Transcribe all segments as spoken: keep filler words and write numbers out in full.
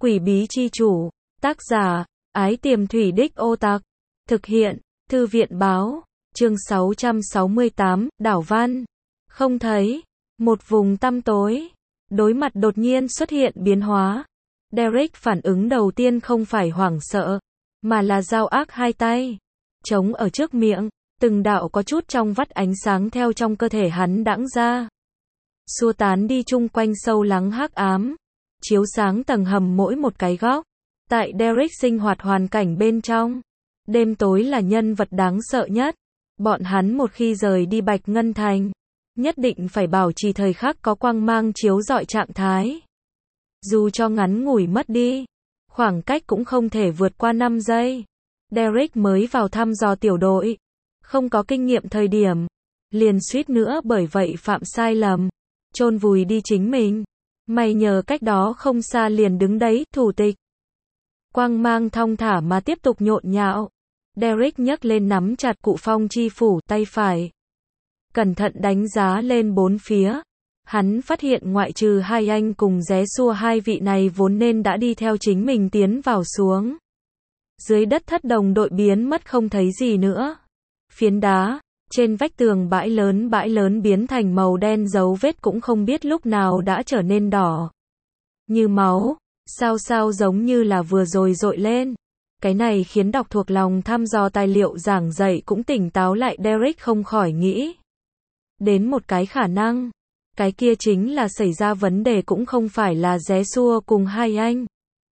Quỷ bí chi chủ, tác giả, Ái Tiềm Thủy Đích Ô Tặc, thực hiện, Thư viện báo, chương sáu trăm sáu mươi tám, Đảo Văn, không thấy, một vùng tăm tối, đối mặt đột nhiên xuất hiện biến hóa. Derek phản ứng đầu tiên không phải hoảng sợ, mà là dao ác hai tay, chống ở trước miệng, từng đạo có chút trong vắt ánh sáng theo trong cơ thể hắn đãng ra, xua tán đi chung quanh sâu lắng hắc ám, chiếu sáng tầng hầm mỗi một cái góc. Tại Derek sinh hoạt hoàn cảnh bên trong, đêm tối là nhân vật đáng sợ nhất. Bọn hắn một khi rời đi Bạch Ngân Thành, nhất định phải bảo trì thời khắc có quang mang chiếu rọi trạng thái. Dù cho ngắn ngủi mất đi, khoảng cách cũng không thể vượt qua năm giây. Derek mới vào thăm dò tiểu đội, không có kinh nghiệm thời điểm, liền suýt nữa bởi vậy phạm sai lầm, chôn vùi đi chính mình. May nhờ cách đó không xa liền đứng đấy, thủ tịch. Quang mang thong thả mà tiếp tục nhộn nhạo. Derek nhấc lên nắm chặt cụ phong chi phủ, tay phải. Cẩn thận đánh giá lên bốn phía. Hắn phát hiện ngoại trừ hai anh cùng ré xua hai vị này vốn nên đã đi theo chính mình tiến vào xuống. Dưới đất thất đồng đội biến mất không thấy gì nữa. Phiến đá, trên vách tường bãi lớn bãi lớn biến thành màu đen, dấu vết cũng không biết lúc nào đã trở nên đỏ. Như máu, sao sao giống như là vừa rồi dội lên. Cái này khiến đọc thuộc lòng thăm dò tài liệu giảng dạy cũng tỉnh táo lại. Derek không khỏi nghĩ đến một cái khả năng. Cái kia chính là xảy ra vấn đề cũng không phải là ré xua cùng hai anh,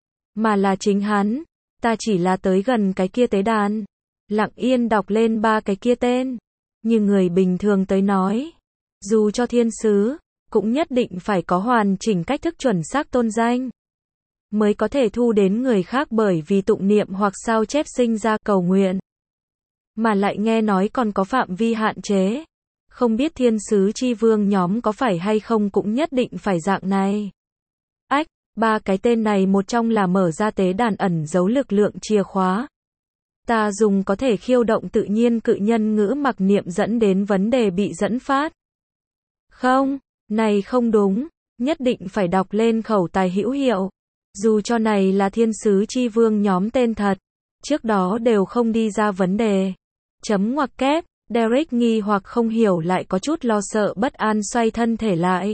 mà là chính hắn. Ta chỉ là tới gần cái kia tế đàn, lặng yên đọc lên ba cái kia tên. Như người bình thường tới nói, dù cho thiên sứ, cũng nhất định phải có hoàn chỉnh cách thức chuẩn xác tôn danh, mới có thể thu đến người khác, bởi vì tụng niệm hoặc sao chép sinh ra cầu nguyện. Mà lại nghe nói còn có phạm vi hạn chế. Không biết thiên sứ chi vương nhóm có phải hay không cũng nhất định phải dạng này. Ách, ba cái tên này một trong là mở ra tế đàn ẩn giấu lực lượng chìa khóa. Ta dùng có thể khiêu động tự nhiên cự nhân ngữ mặc niệm dẫn đến vấn đề bị dẫn phát. Không, này không đúng, nhất định phải đọc lên khẩu tài hữu hiệu. Dù cho này là thiên sứ chi vương nhóm tên thật, trước đó đều không đi ra vấn đề. Chấm ngoặc kép, Derek nghi hoặc không hiểu lại có chút lo sợ bất an xoay thân thể lại.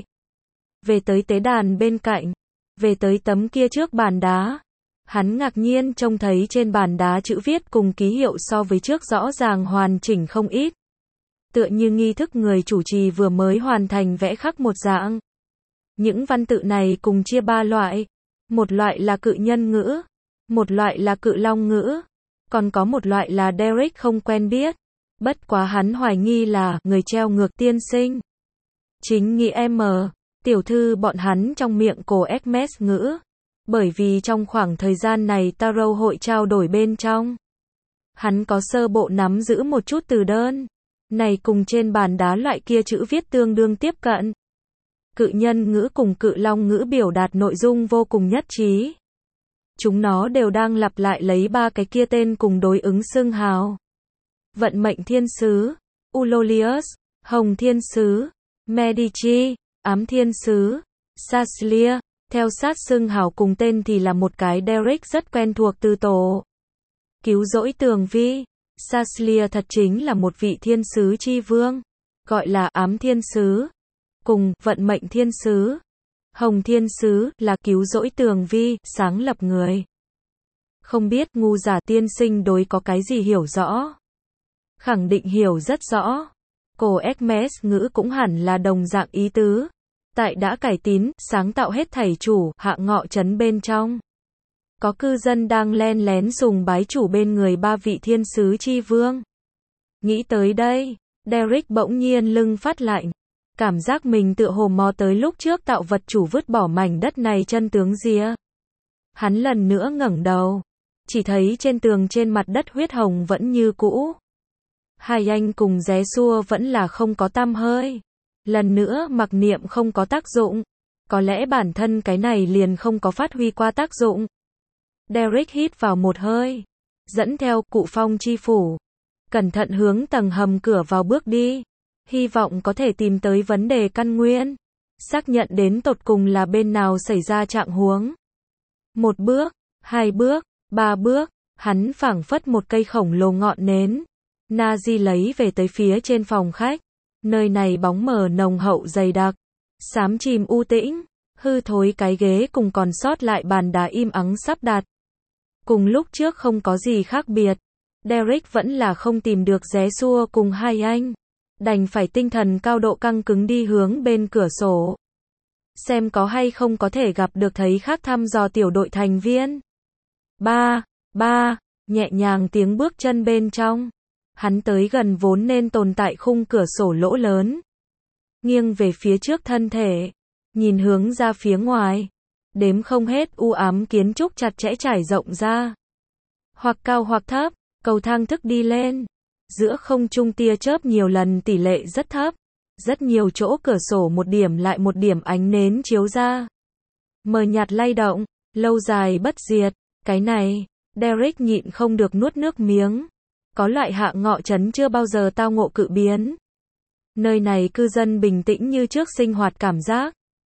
Về tới tế đàn bên cạnh, về tới tấm kia trước bàn đá. Hắn ngạc nhiên trông thấy trên bàn đá chữ viết cùng ký hiệu so với trước rõ ràng hoàn chỉnh không ít. Tựa như nghi thức người chủ trì vừa mới hoàn thành vẽ khắc một dạng. Những văn tự này cùng chia ba loại. Một loại là cự nhân ngữ, một loại là cự long ngữ, còn có một loại là Derek không quen biết. Bất quá hắn hoài nghi là người treo ngược tiên sinh. Chính nghĩa M, tiểu thư bọn hắn trong miệng cổ Hermes ngữ. Bởi vì trong khoảng thời gian này Tarot hội trao đổi bên trong, hắn có sơ bộ nắm giữ một chút từ đơn. Này cùng trên bàn đá loại kia chữ viết tương đương tiếp cận. Cự nhân ngữ cùng cự long ngữ biểu đạt nội dung vô cùng nhất trí. Chúng nó đều đang lặp lại lấy ba cái kia tên cùng đối ứng xưng hào. Vận mệnh thiên sứ, Ulolius, Hồng thiên sứ, Medici, Ám thiên sứ, Saslia. Theo sát xưng hào cùng tên thì là một cái Derek rất quen thuộc từ tổ. Cứu rỗi tường vi. Saslia thật chính là một vị thiên sứ chi vương, gọi là ám thiên sứ. Cùng, vận mệnh thiên sứ. Hồng thiên sứ, là cứu rỗi tường vi, sáng lập người. Không biết ngu giả tiên sinh đối có cái gì hiểu rõ? Khẳng định hiểu rất rõ. Cổ Hermes ngữ cũng hẳn là đồng dạng ý tứ. Tại đã cải tín, sáng tạo hết thảy chủ, hạ ngọ trấn bên trong. Có cư dân đang len lén sùng bái chủ bên người ba vị thiên sứ chi vương. Nghĩ tới đây, Derek bỗng nhiên lưng phát lạnh. Cảm giác mình tựa hồ mò tới lúc trước tạo vật chủ vứt bỏ mảnh đất này chân tướng rìa. Hắn lần nữa ngẩng đầu. Chỉ thấy trên tường trên mặt đất huyết hồng vẫn như cũ. Hai anh cùng ré xua vẫn là không có tăm hơi. Lần nữa mặc niệm không có tác dụng. Có lẽ bản thân cái này liền không có phát huy qua tác dụng. Derek hít vào một hơi. Dẫn theo cụ phong chi phủ. Cẩn thận hướng tầng hầm cửa vào bước đi. Hy vọng có thể tìm tới vấn đề căn nguyên. Xác nhận đến tột cùng là bên nào xảy ra trạng huống. Một bước, hai bước, ba bước, hắn phảng phất một cây khổng lồ ngọn nến. Nazi lấy về tới phía trên phòng khách. Nơi này bóng mờ nồng hậu dày đặc, xám chìm u tĩnh, hư thối cái ghế cùng còn sót lại bàn đá im ắng sắp đặt. Cùng lúc trước không có gì khác biệt. Derek vẫn là không tìm được Ré Xua cùng hai anh. Đành phải tinh thần cao độ căng cứng đi hướng bên cửa sổ. Xem có hay không có thể gặp được thấy khác thăm dò tiểu đội thành viên. Ba, ba, nhẹ nhàng tiếng bước chân bên trong. Hắn tới gần vốn nên tồn tại khung cửa sổ lỗ lớn. Nghiêng về phía trước thân thể. Nhìn hướng ra phía ngoài. Đếm không hết u ám kiến trúc chặt chẽ trải rộng ra. Hoặc cao hoặc thấp, cầu thang thức đi lên. Giữa không trung tia chớp nhiều lần tỷ lệ rất thấp. Rất nhiều chỗ cửa sổ một điểm lại một điểm ánh nến chiếu ra. Mờ nhạt lay động, lâu dài bất diệt. Cái này, Derek nhịn không được nuốt nước miếng. Có loại hạ ngọ trấn chưa bao giờ tao ngộ cự biến. Nơi này cư dân bình tĩnh như trước sinh hoạt cảm giác.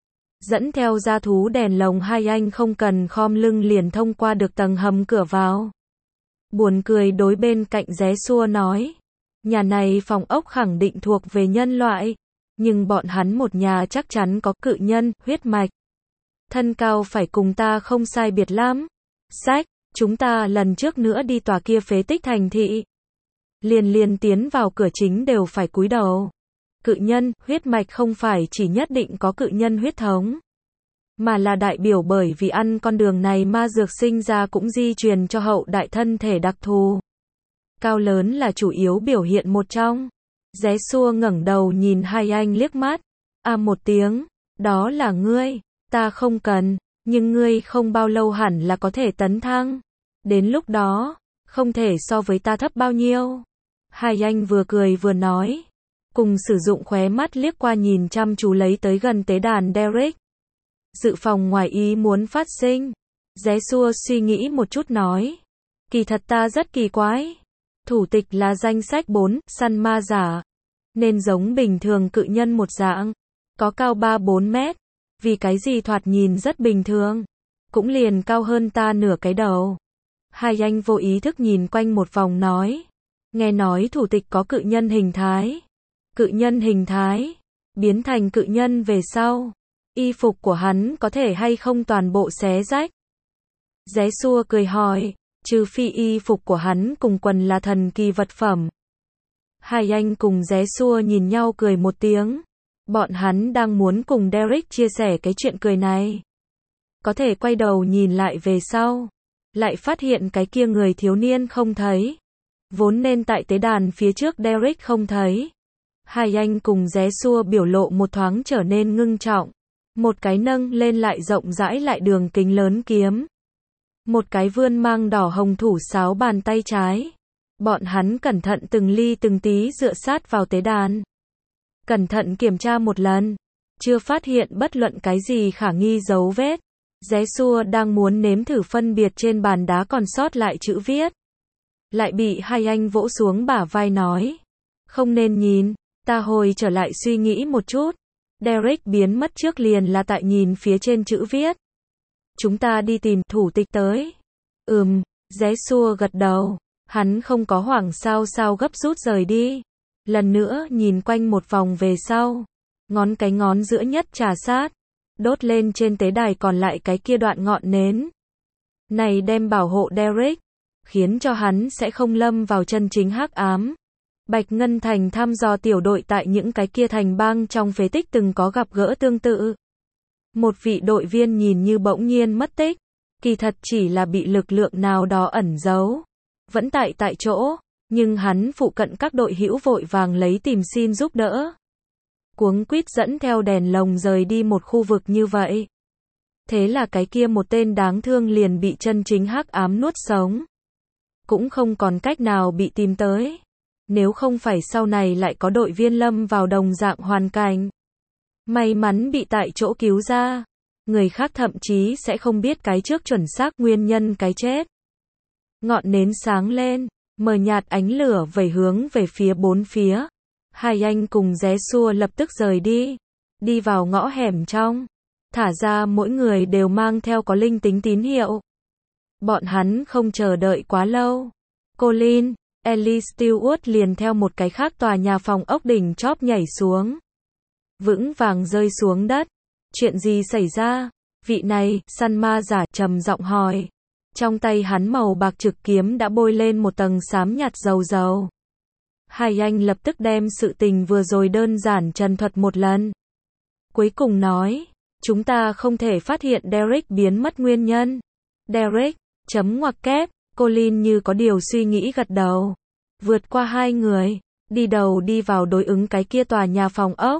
Dẫn theo gia thú đèn lồng hai anh không cần khom lưng liền thông qua được tầng hầm cửa vào. Buồn cười đối bên cạnh Ré Xua nói. Nhà này phòng ốc khẳng định thuộc về nhân loại. Nhưng bọn hắn một nhà chắc chắn có cự nhân, huyết mạch. Thân cao phải cùng ta không sai biệt lắm. Sách, chúng ta lần trước nữa đi tòa kia phế tích thành thị. Liền liền tiến vào cửa chính đều phải cúi đầu. Cự nhân, huyết mạch không phải chỉ nhất định có cự nhân huyết thống. Mà là đại biểu bởi vì ăn con đường này ma dược sinh ra cũng di truyền cho hậu đại thân thể đặc thù. Cao lớn là chủ yếu biểu hiện một trong. Ré Xua ngẩng đầu nhìn hai anh liếc mắt. À một tiếng, đó là ngươi, ta không cần, nhưng ngươi không bao lâu hẳn là có thể tấn thăng. Đến lúc đó, không thể so với ta thấp bao nhiêu. Hai anh vừa cười vừa nói. Cùng sử dụng khóe mắt liếc qua nhìn chăm chú lấy tới gần tế đàn Derek. Dự phòng ngoài ý muốn phát sinh. Ré Xua suy nghĩ một chút nói. Kỳ thật ta rất kỳ quái. Thủ tịch là danh sách bốn, săn ma giả. Nên giống bình thường cự nhân một dạng. Có cao ba bốn mét. Vì cái gì thoạt nhìn rất bình thường. Cũng liền cao hơn ta nửa cái đầu. Hai anh vô ý thức nhìn quanh một vòng nói. Nghe nói thủ tịch có cự nhân hình thái. Cự nhân hình thái. Biến thành cự nhân về sau. Y phục của hắn có thể hay không toàn bộ xé rách. Ré Xua cười hỏi. Trừ phi y phục của hắn cùng quần là thần kỳ vật phẩm. Hai anh cùng Ré Xua nhìn nhau cười một tiếng. Bọn hắn đang muốn cùng Derek chia sẻ cái chuyện cười này. Có thể quay đầu nhìn lại về sau. Lại phát hiện cái kia người thiếu niên không thấy. Vốn nên tại tế đàn phía trước Derek không thấy. Hai anh cùng Ré Xua biểu lộ một thoáng trở nên ngưng trọng. Một cái nâng lên lại rộng rãi lại đường kính lớn kiếm. Một cái vươn mang đỏ hồng thủ sáo bàn tay trái. Bọn hắn cẩn thận từng ly từng tí dựa sát vào tế đàn. Cẩn thận kiểm tra một lần. Chưa phát hiện bất luận cái gì khả nghi dấu vết. Ré Xua đang muốn nếm thử phân biệt trên bàn đá còn sót lại chữ viết. Lại bị hai anh vỗ xuống bả vai nói. Không nên nhìn, ta hồi trở lại suy nghĩ một chút. Derek biến mất trước liền là tại nhìn phía trên chữ viết. Chúng ta đi tìm thủ tịch tới. Ừm, Ré Xua gật đầu. Hắn không có hoảng sao sao gấp rút rời đi. Lần nữa nhìn quanh một vòng về sau. Ngón cái ngón giữa nhất trà sát. Đốt lên trên tế đài còn lại cái kia đoạn ngọn nến. Này đem bảo hộ Derek. Khiến cho hắn sẽ không lâm vào chân chính hắc ám. Bạch Ngân Thành thăm dò tiểu đội tại những cái kia thành bang trong phế tích từng có gặp gỡ tương tự. Một vị đội viên nhìn như bỗng nhiên mất tích. Kỳ thật chỉ là bị lực lượng nào đó ẩn giấu. Vẫn tại tại chỗ. Nhưng hắn phụ cận các đội hữu vội vàng lấy tìm xin giúp đỡ. Cuống quýt dẫn theo đèn lồng rời đi một khu vực như vậy. Thế là cái kia một tên đáng thương liền bị chân chính hắc ám nuốt sống. Cũng không còn cách nào bị tìm tới. Nếu không phải sau này lại có đội viên lâm vào đồng dạng hoàn cảnh. May mắn bị tại chỗ cứu ra. Người khác thậm chí sẽ không biết cái trước chuẩn xác nguyên nhân cái chết. Ngọn nến sáng lên. Mờ nhạt ánh lửa vẩy hướng về phía bốn phía. Hai anh cùng Ré Xua lập tức rời đi. Đi vào ngõ hẻm trong. Thả ra mỗi người đều mang theo có linh tính tín hiệu. Bọn hắn không chờ đợi quá lâu. Colin, Ellie Stewart liền theo một cái khác tòa nhà phòng ốc đỉnh chóp nhảy xuống. Vững vàng rơi xuống đất. Chuyện gì xảy ra? Vị này, săn ma giả trầm giọng hỏi. Trong tay hắn màu bạc trực kiếm đã bôi lên một tầng xám nhạt dầu dầu. Hai anh lập tức đem sự tình vừa rồi đơn giản trần thuật một lần. Cuối cùng nói, chúng ta không thể phát hiện Derek biến mất nguyên nhân. Derek, chấm ngoặc kép, Colin như có điều suy nghĩ gật đầu. Vượt qua hai người, đi đầu đi vào đối ứng cái kia tòa nhà phòng ốc.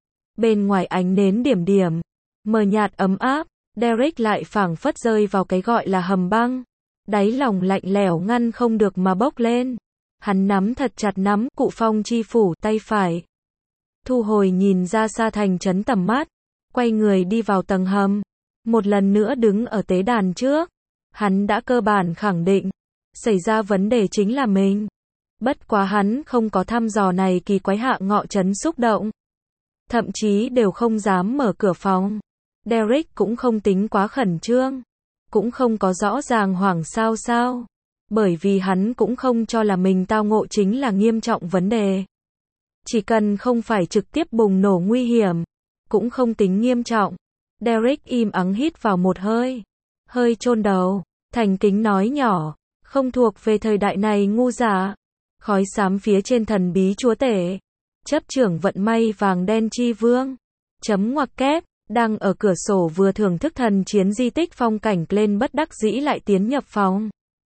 Bên ngoài ánh nến điểm điểm, mờ nhạt ấm áp, Derek lại phảng phất rơi vào cái gọi là hầm băng. Đáy lòng lạnh lẽo ngăn không được mà bốc lên. Hắn nắm thật chặt nắm cụ phong chi phủ tay phải. Thu hồi nhìn ra xa thành trấn tầm mắt. Quay người đi vào tầng hầm. Một lần nữa đứng ở tế đàn trước. Hắn đã cơ bản khẳng định. Xảy ra vấn đề chính là mình. Bất quá hắn không có thăm dò này kỳ quái hạ ngọ trấn xúc động. Thậm chí đều không dám mở cửa phòng. Derek cũng không tính quá khẩn trương. Cũng không có rõ ràng hoảng sao sao. Bởi vì hắn cũng không cho là mình tao ngộ chính là nghiêm trọng vấn đề. Chỉ cần không phải trực tiếp bùng nổ nguy hiểm. Cũng không tính nghiêm trọng. Derek im ắng hít vào một hơi. Hơi chôn đầu. Thành kính nói nhỏ. Không thuộc về thời đại này ngu giả. Khói xám phía trên thần bí chúa tể. Chấp trưởng vận may vàng đen chi vương. Chấm ngoặc kép. Đang ở cửa sổ vừa thưởng thức thần chiến di tích phong cảnh lên bất đắc dĩ lại tiến nhập phòng.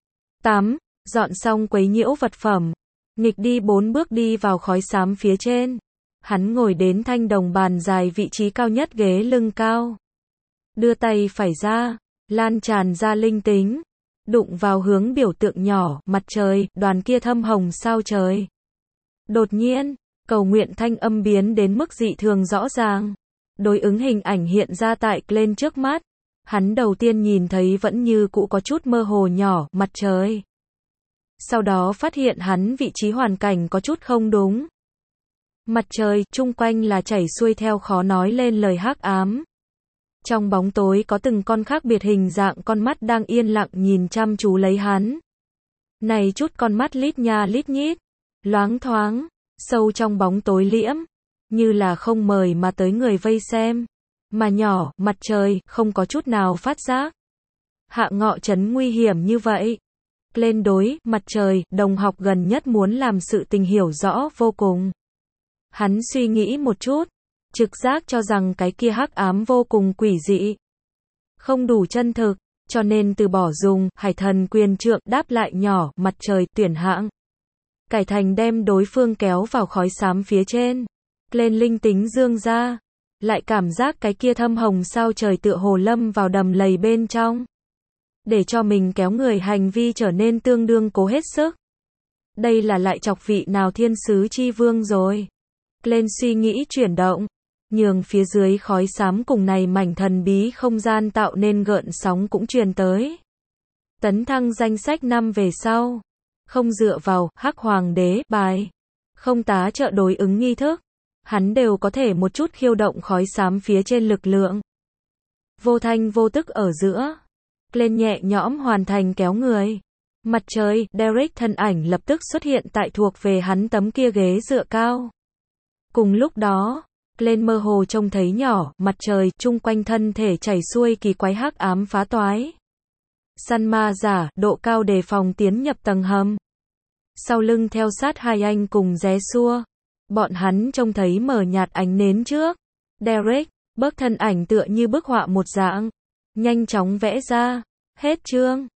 Tắm, dọn xong quấy nhiễu vật phẩm. Nghịch đi bốn bước đi vào khói xám phía trên. Hắn ngồi đến thanh đồng bàn dài vị trí cao nhất ghế lưng cao. Đưa tay phải ra, lan tràn ra linh tính. Đụng vào hướng biểu tượng nhỏ, mặt trời, đoàn kia thâm hồng sao trời. Đột nhiên, cầu nguyện thanh âm biến đến mức dị thường rõ ràng. Đối ứng hình ảnh hiện ra tại lên trước mắt. Hắn đầu tiên nhìn thấy vẫn như cũ có chút mơ hồ nhỏ, mặt trời. Sau đó phát hiện hắn vị trí hoàn cảnh có chút không đúng. Mặt trời, chung quanh là chảy xuôi theo khó nói lên lời hắc ám. Trong bóng tối có từng con khác biệt hình dạng con mắt đang yên lặng nhìn chăm chú lấy hắn. Này chút con mắt lít nha lít nhít, loáng thoáng, sâu trong bóng tối liễm. Như là không mời mà tới người vây xem. Mà nhỏ, mặt trời, không có chút nào phát giác. Hạ ngọ trấn nguy hiểm như vậy. Lên đối, mặt trời, đồng học gần nhất muốn làm sự tình hiểu rõ vô cùng. Hắn suy nghĩ một chút. Trực giác cho rằng cái kia hắc ám vô cùng quỷ dị. Không đủ chân thực, cho nên từ bỏ dùng, hải thần quyền trượng đáp lại nhỏ, mặt trời, tuyển hạng. Cải thành đem đối phương kéo vào khói xám phía trên. Lên linh tính dương ra, lại cảm giác cái kia thâm hồng sao trời tựa hồ lâm vào đầm lầy bên trong. Để cho mình kéo người hành vi trở nên tương đương cố hết sức. Đây là lại chọc vị nào thiên sứ chi vương rồi. Lên suy nghĩ chuyển động, nhường phía dưới khói xám cùng này mảnh thần bí không gian tạo nên gợn sóng cũng truyền tới. Tấn thăng danh sách năm về sau. Không dựa vào, hắc hoàng đế, bài. Không tá trợ đối ứng nghi thức. Hắn đều có thể một chút khiêu động khói xám phía trên lực lượng. Vô thanh vô tức ở giữa. Lên nhẹ nhõm hoàn thành kéo người. Mặt trời, Derek thân ảnh lập tức xuất hiện tại thuộc về hắn tấm kia ghế dựa cao. Cùng lúc đó, lên mơ hồ trông thấy nhỏ, mặt trời, chung quanh thân thể chảy xuôi kỳ quái hắc ám phá toái. Săn ma giả, độ cao đề phòng tiến nhập tầng hầm. Sau lưng theo sát hai anh cùng ré xua. Bọn hắn trông thấy mờ nhạt ánh nến trước. Derek, bước thân ảnh tựa như bức họa một dạng. Nhanh chóng vẽ ra. Hết chương.